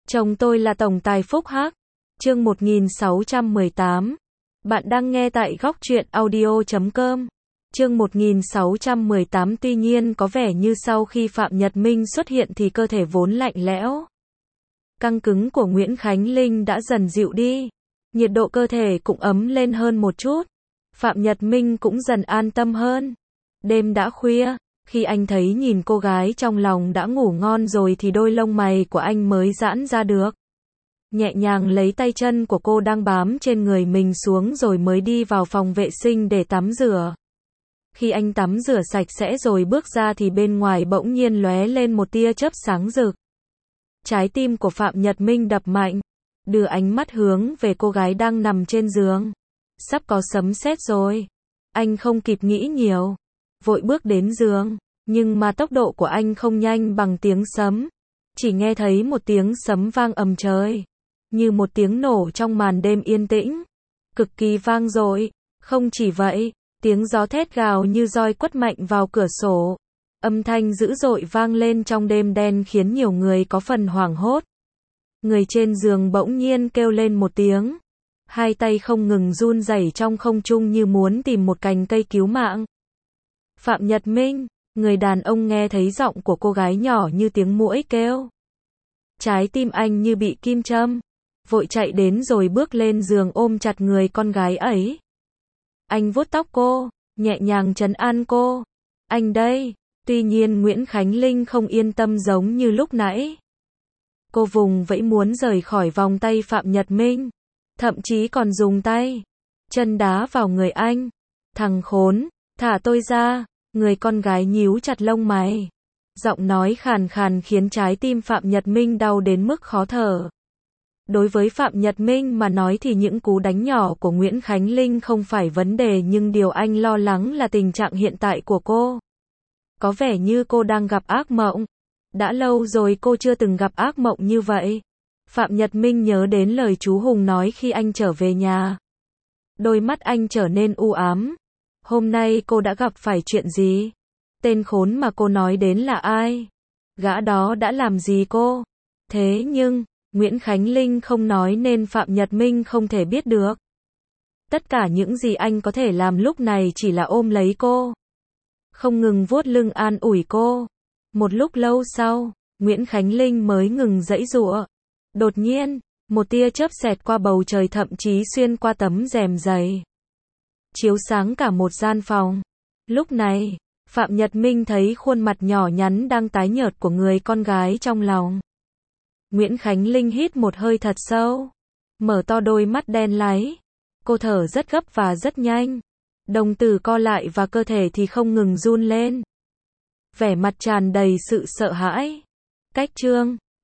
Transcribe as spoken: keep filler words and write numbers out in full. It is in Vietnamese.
Chồng tôi là tổng tài Phúc Hắc. Chương một nghìn sáu trăm mười tám. Bạn đang nghe tại góc truyện audio chấm com. Chương một nghìn sáu trăm mười tám. Tuy nhiên có vẻ như sau khi Phạm Nhật Minh xuất hiện thì cơ thể vốn lạnh lẽo, căng cứng của Nguyễn Khánh Linh đã dần dịu đi. Nhiệt độ cơ thể cũng ấm lên hơn một chút. Phạm Nhật Minh cũng dần an tâm hơn. Đêm đã khuya, khi anh thấy nhìn cô gái trong lòng đã ngủ ngon rồi thì đôi lông mày của anh mới giãn ra được. Nhẹ nhàng lấy tay chân của cô đang bám trên người mình xuống rồi mới đi vào phòng vệ sinh để tắm rửa. Khi anh tắm rửa sạch sẽ rồi bước ra thì bên ngoài bỗng nhiên lóe lên một tia chớp sáng rực. Trái tim của Phạm Nhật Minh đập mạnh, đưa ánh mắt hướng về cô gái đang nằm trên giường. Sắp có sấm sét rồi. Anh không kịp nghĩ nhiều, vội bước đến giường, nhưng mà tốc độ của anh không nhanh bằng tiếng sấm. Chỉ nghe thấy một tiếng sấm vang ầm trời, như một tiếng nổ trong màn đêm yên tĩnh, cực kỳ vang dội. Không chỉ vậy, tiếng gió thét gào như roi quất mạnh vào cửa sổ. Âm thanh dữ dội vang lên trong đêm đen khiến nhiều người có phần hoảng hốt. Người trên giường bỗng nhiên kêu lên một tiếng. Hai tay không ngừng run rẩy trong không trung như muốn tìm một cành cây cứu mạng. Phạm Nhật Minh, người đàn ông nghe thấy giọng của cô gái nhỏ như tiếng muỗi kêu. Trái tim anh như bị kim châm, vội chạy đến rồi bước lên giường ôm chặt người con gái ấy. Anh vuốt tóc cô, nhẹ nhàng trấn an cô. Anh đây. Tuy nhiên Nguyễn Khánh Linh không yên tâm giống như lúc nãy. Cô vùng vẫy muốn rời khỏi vòng tay Phạm Nhật Minh, thậm chí còn dùng tay chân đá vào người anh. Thằng khốn, thả tôi ra. Người con gái nhíu chặt lông mày, giọng nói khàn khàn khiến trái tim Phạm Nhật Minh đau đến mức khó thở. Đối với Phạm Nhật Minh mà nói thì những cú đánh nhỏ của Nguyễn Khánh Linh không phải vấn đề, nhưng điều anh lo lắng là tình trạng hiện tại của cô. Có vẻ như cô đang gặp ác mộng. Đã lâu rồi cô chưa từng gặp ác mộng như vậy. Phạm Nhật Minh nhớ đến lời chú Hùng nói khi anh trở về nhà. Đôi mắt anh trở nên u ám. Hôm nay cô đã gặp phải chuyện gì? Tên khốn mà cô nói đến là ai? Gã đó đã làm gì cô? Thế nhưng, Nguyễn Khánh Linh không nói nên Phạm Nhật Minh không thể biết được. Tất cả những gì anh có thể làm lúc này chỉ là ôm lấy cô, không ngừng vuốt lưng an ủi cô. Một lúc lâu sau, Nguyễn Khánh Linh mới ngừng giãy giụa. Đột nhiên, một tia chớp xẹt qua bầu trời, thậm chí xuyên qua tấm rèm dày, chiếu sáng cả một gian phòng. Lúc này, Phạm Nhật Minh thấy khuôn mặt nhỏ nhắn đang tái nhợt của người con gái trong lòng. Nguyễn Khánh Linh hít một hơi thật sâu, mở to đôi mắt đen láy. Cô thở rất gấp và rất nhanh, đồng tử co lại và cơ thể thì không ngừng run lên. Vẻ mặt tràn đầy sự sợ hãi. Cách chương